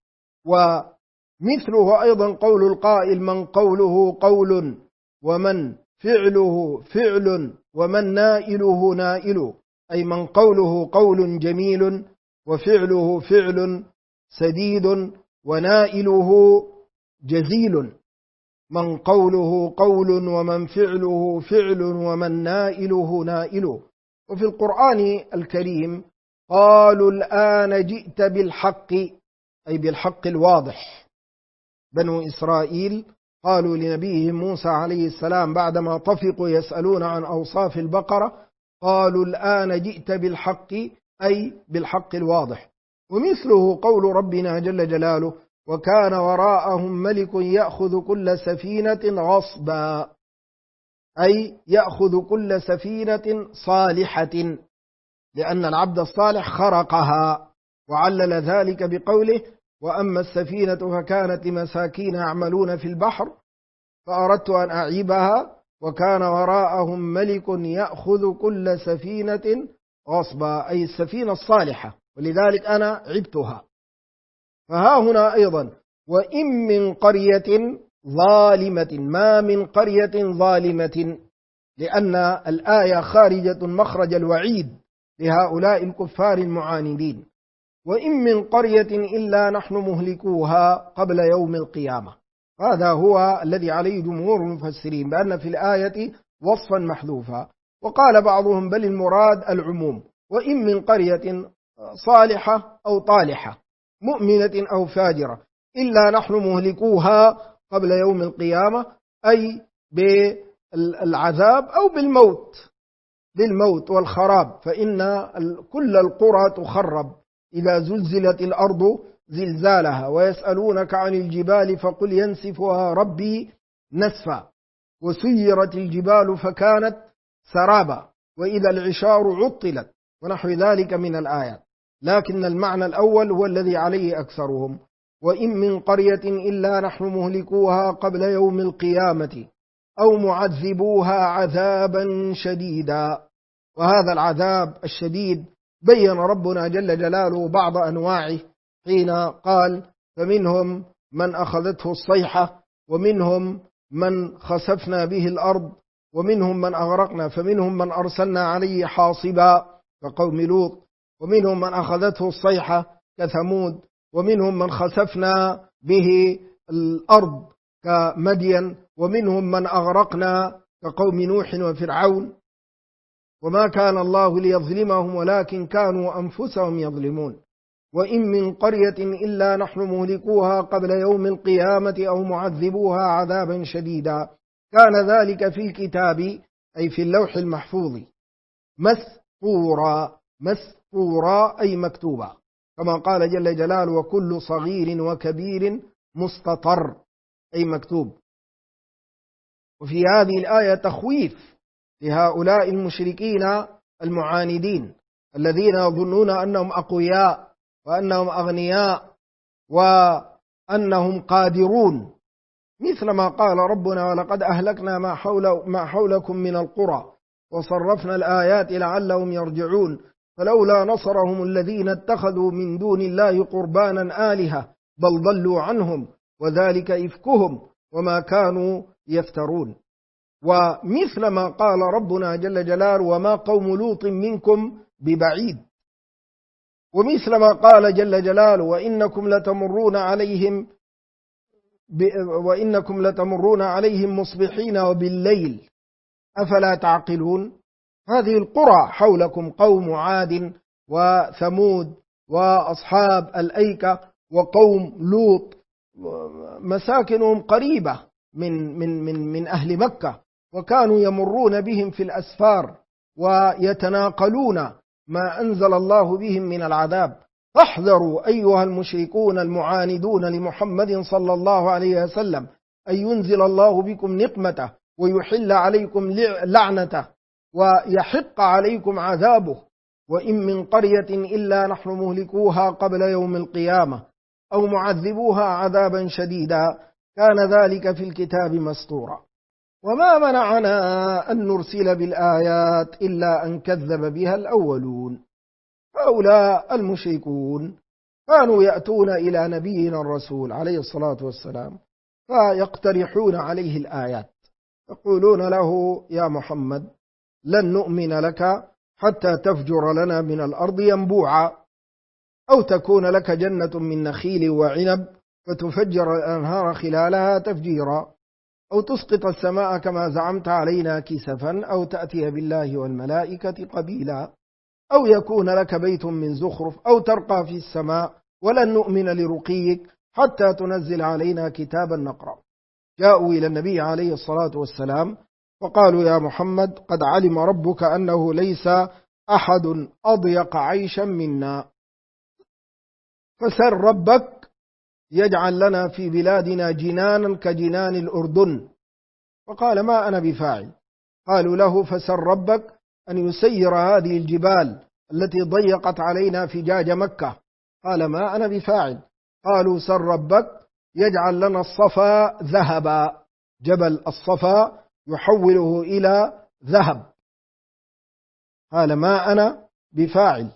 ومثله أيضا قول القائل من قوله قول ومن فعله فعل ومن نائله نائل، أي من قوله قول جميل وفعله فعل سديد ونائله جزيل. من قوله قول ومن فعله فعل ومن نائله نائل. وفي القرآن الكريم قالوا الآن جئت بالحق، أي بالحق الواضح. بنو إسرائيل قالوا لنبيهم موسى عليه السلام بعدما طفقوا يسألون عن أوصاف البقرة قالوا الآن جئت بالحق، أي بالحق الواضح. ومثله قول ربنا جل جلاله وكان وراءهم ملك يأخذ كل سفينة غصبا، أي يأخذ كل سفينة صالحة، لأن العبد الصالح خرقها، وعلل ذلك بقوله وأما السفينة فكانت لمساكين يعملون في البحر فأردت أن أعيبها وكان وراءهم ملك يأخذ كل سفينة غصبا، أي السفينة الصالحة، ولذلك أنا عبتها. فها هنا أيضا وإن من قرية ظالمة، ما من قرية ظالمة، لأن الآية خارجة مخرج الوعيد لهؤلاء الكفار المعاندين. وإن من قرية إلا نحن مهلكوها قبل يوم القيامة. هذا هو الذي عليه جمهور المفسرين، بأن في الآية وصفا محذوفا. وقال بعضهم بل المراد العموم، وإن من قرية صالحة أو طالحة مؤمنة أو فاجرة إلا نحن مهلكوها قبل يوم القيامة، أي بالعذاب أو بالموت والخراب، فإن كل القرى تخرب إذا زلزلت الأرض زلزالها. ويسألونك عن الجبال فقل ينسفها ربي نسفا، وسيرت الجبال فكانت سرابا، وإذا العشار عطلت، ونحو ذلك من الآيات. لكن المعنى الأول هو الذي عليه أكثرهم، وإن من قرية إلا نحن مهلكوها قبل يوم القيامة أو معذبوها عذابا شديدا. وهذا العذاب الشديد بين ربنا جل جلاله بعض أنواعه حين قال فمنهم من أخذته الصيحة ومنهم من خسفنا به الأرض ومنهم من أغرقنا، فمنهم من أرسلنا عليه حاصبا كقوم لوط، ومنهم من أخذته الصيحة كثمود، ومنهم من خسفنا به الأرض كمدين، ومنهم من أغرقنا كقوم نوح وفرعون. وما كان الله ليظلمهم ولكن كانوا أنفسهم يظلمون. وإن من قرية إلا نحن مهلكوها قبل يوم القيامة أو معذبوها عذابا شديدا كان ذلك في الكتاب، أي في اللوح المحفوظ، مسطورا أي مكتوبا، كما قال جل جلاله وكل صغير وكبير مستطر، أي مكتوب. وفي هذه الآية تخويف لهؤلاء المشركين المعاندين الذين يظنون أنهم أقوياء وأنهم أغنياء وأنهم قادرون، مثل ما قال ربنا ولقد أهلكنا ما حولكم من القرى وصرفنا الآيات لعلهم يرجعون فلولا نصرهم الذين اتخذوا من دون الله قربانا آلهة بل ضلوا عنهم وذلك إفكهم وما كانوا يفترون. ومثل ما قال ربنا جل جلاله وما قوم لوط منكم ببعيد، ومثل ما قال جل جلاله وإنكم لتمرون عليهم مصبحين وبالليل أفلا تعقلون. هذه القرى حولكم قوم عاد وثمود وأصحاب الأيكة وقوم لوط مساكنهم قريبة من أهل مكة، وكانوا يمرون بهم في الأسفار ويتناقلون ما أنزل الله بهم من العذاب. فاحذروا أيها المشركون المعاندون لمحمد صلى الله عليه وسلم أن ينزل الله بكم نقمته ويحل عليكم لعنته ويحق عليكم عذابه. وإن من قرية إلا نحن مهلكوها قبل يوم القيامة أو معذبوها عذابا شديدا كان ذلك في الكتاب مسطورا. وما منعنا أن نرسل بالآيات إلا أن كذب بها الأولون. هؤلاء المشركون كانوا يأتون إلى نبينا الرسول عليه الصلاة والسلام فيقترحون عليه الآيات، يقولون له يا محمد لن نؤمن لك حتى تفجر لنا من الأرض ينبوعا، أو تكون لك جنة من نخيل وعنب فتفجر الأنهار خلالها تفجيرا، أو تسقط السماء كما زعمت علينا كسفا، أو تأتي بالله والملائكة قبيلا، أو يكون لك بيت من زخرف، أو ترقى في السماء ولن نؤمن لرقيك حتى تنزل علينا كتابا نقرأ. جاءوا إلى النبي عليه الصلاة والسلام وقالوا يا محمد قد علم ربك أنه ليس أحد أضيق عيشا منا، فسر ربك يجعل لنا في بلادنا جنانا كجنان الأردن. فقال ما أنا بفاعل. قالوا له فسر ربك أن يسير هذه الجبال التي ضيقت علينا فجاج مكة. قال ما أنا بفاعل. قالوا سر ربك يجعل لنا الصفا ذهبا، جبل الصفا يحوله إلى ذهب. قال ما أنا بفاعل.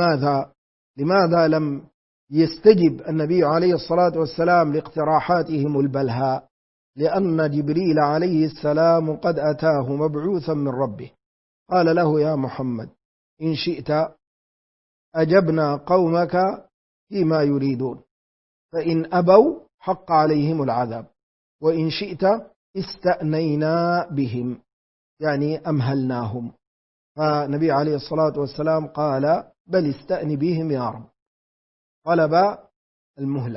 لماذا لم يستجب النبي عليه الصلاة والسلام لاقتراحاتهم البلهاء؟ لأن جبريل عليه السلام قد أتاه مبعوثا من ربه. قال له يا محمد إن شئت أجبنا قومك فيما يريدون، فإن أبوا حق عليهم العذاب، وإن شئت استأنينا بهم، يعني أمهلناهم. فالنبي عليه الصلاة والسلام قال بل استأن بهم يا رب. طلب المهلة.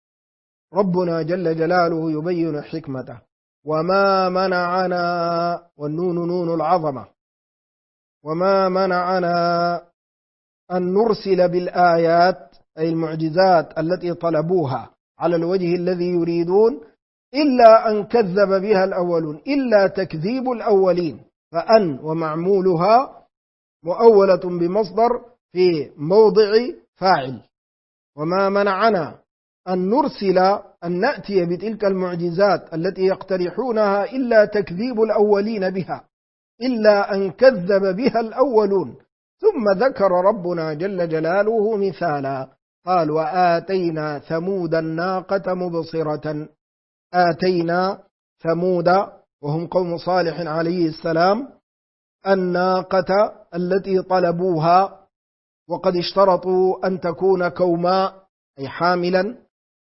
ربنا جل جلاله يبين حكمته. وما منعنا، والنون نون العظمة، وما منعنا أن نرسل بالآيات أي المعجزات التي طلبوها على الوجه الذي يريدون إلا أن كذب بها الأولون، إلا تكذيب الأولين. فأن ومعمولها مؤولة بمصدر في موضع فاعل. وما منعنا أن نرسل أن نأتي بتلك المعجزات التي يقترحونها إلا تكذيب الأولين بها، إلا أن كذب بها الأولون. ثم ذكر ربنا جل جلاله مثالا، قال وآتينا ثمود الناقة مبصرة. آتينا ثمود وهم قوم صالح عليه السلام الناقة التي طلبوها، وقد اشترطوا أن تكون كوماء أي حاملا،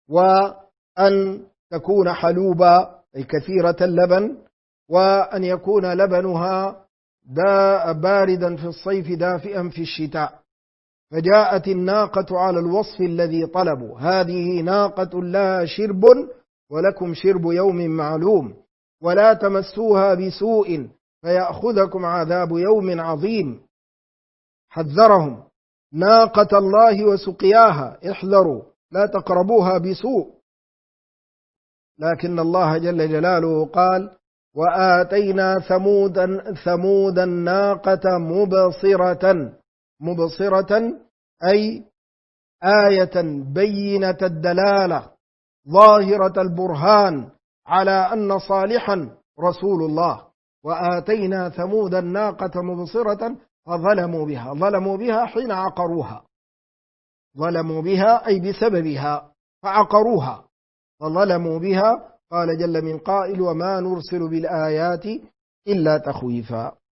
وأن تكون حلوبا أي كثيرة اللبن، وأن يكون لبنها باردا في الصيف دافئا في الشتاء. فجاءت الناقة على الوصف الذي طلبوا. هذه ناقة لها شرب ولكم شرب يوم معلوم، ولا تمسوها بسوء فيأخذكم عذاب يوم عظيم. حذرهم ناقة الله وسقياها، احذروا لا تقربوها بسوء. لكن الله جل جلاله قال وآتينا ثمود الناقة مبصرة أي آية بينة الدلالة ظاهرة البرهان على أن صالحا رسول الله. وآتينا ثمود الناقة مبصرة فظلموا بها حين عقروها. ظلموا بها أي بسببها فعقروها فظلموا بها. قال جل من قائل وما نرسل بالآيات إلا تخويفا.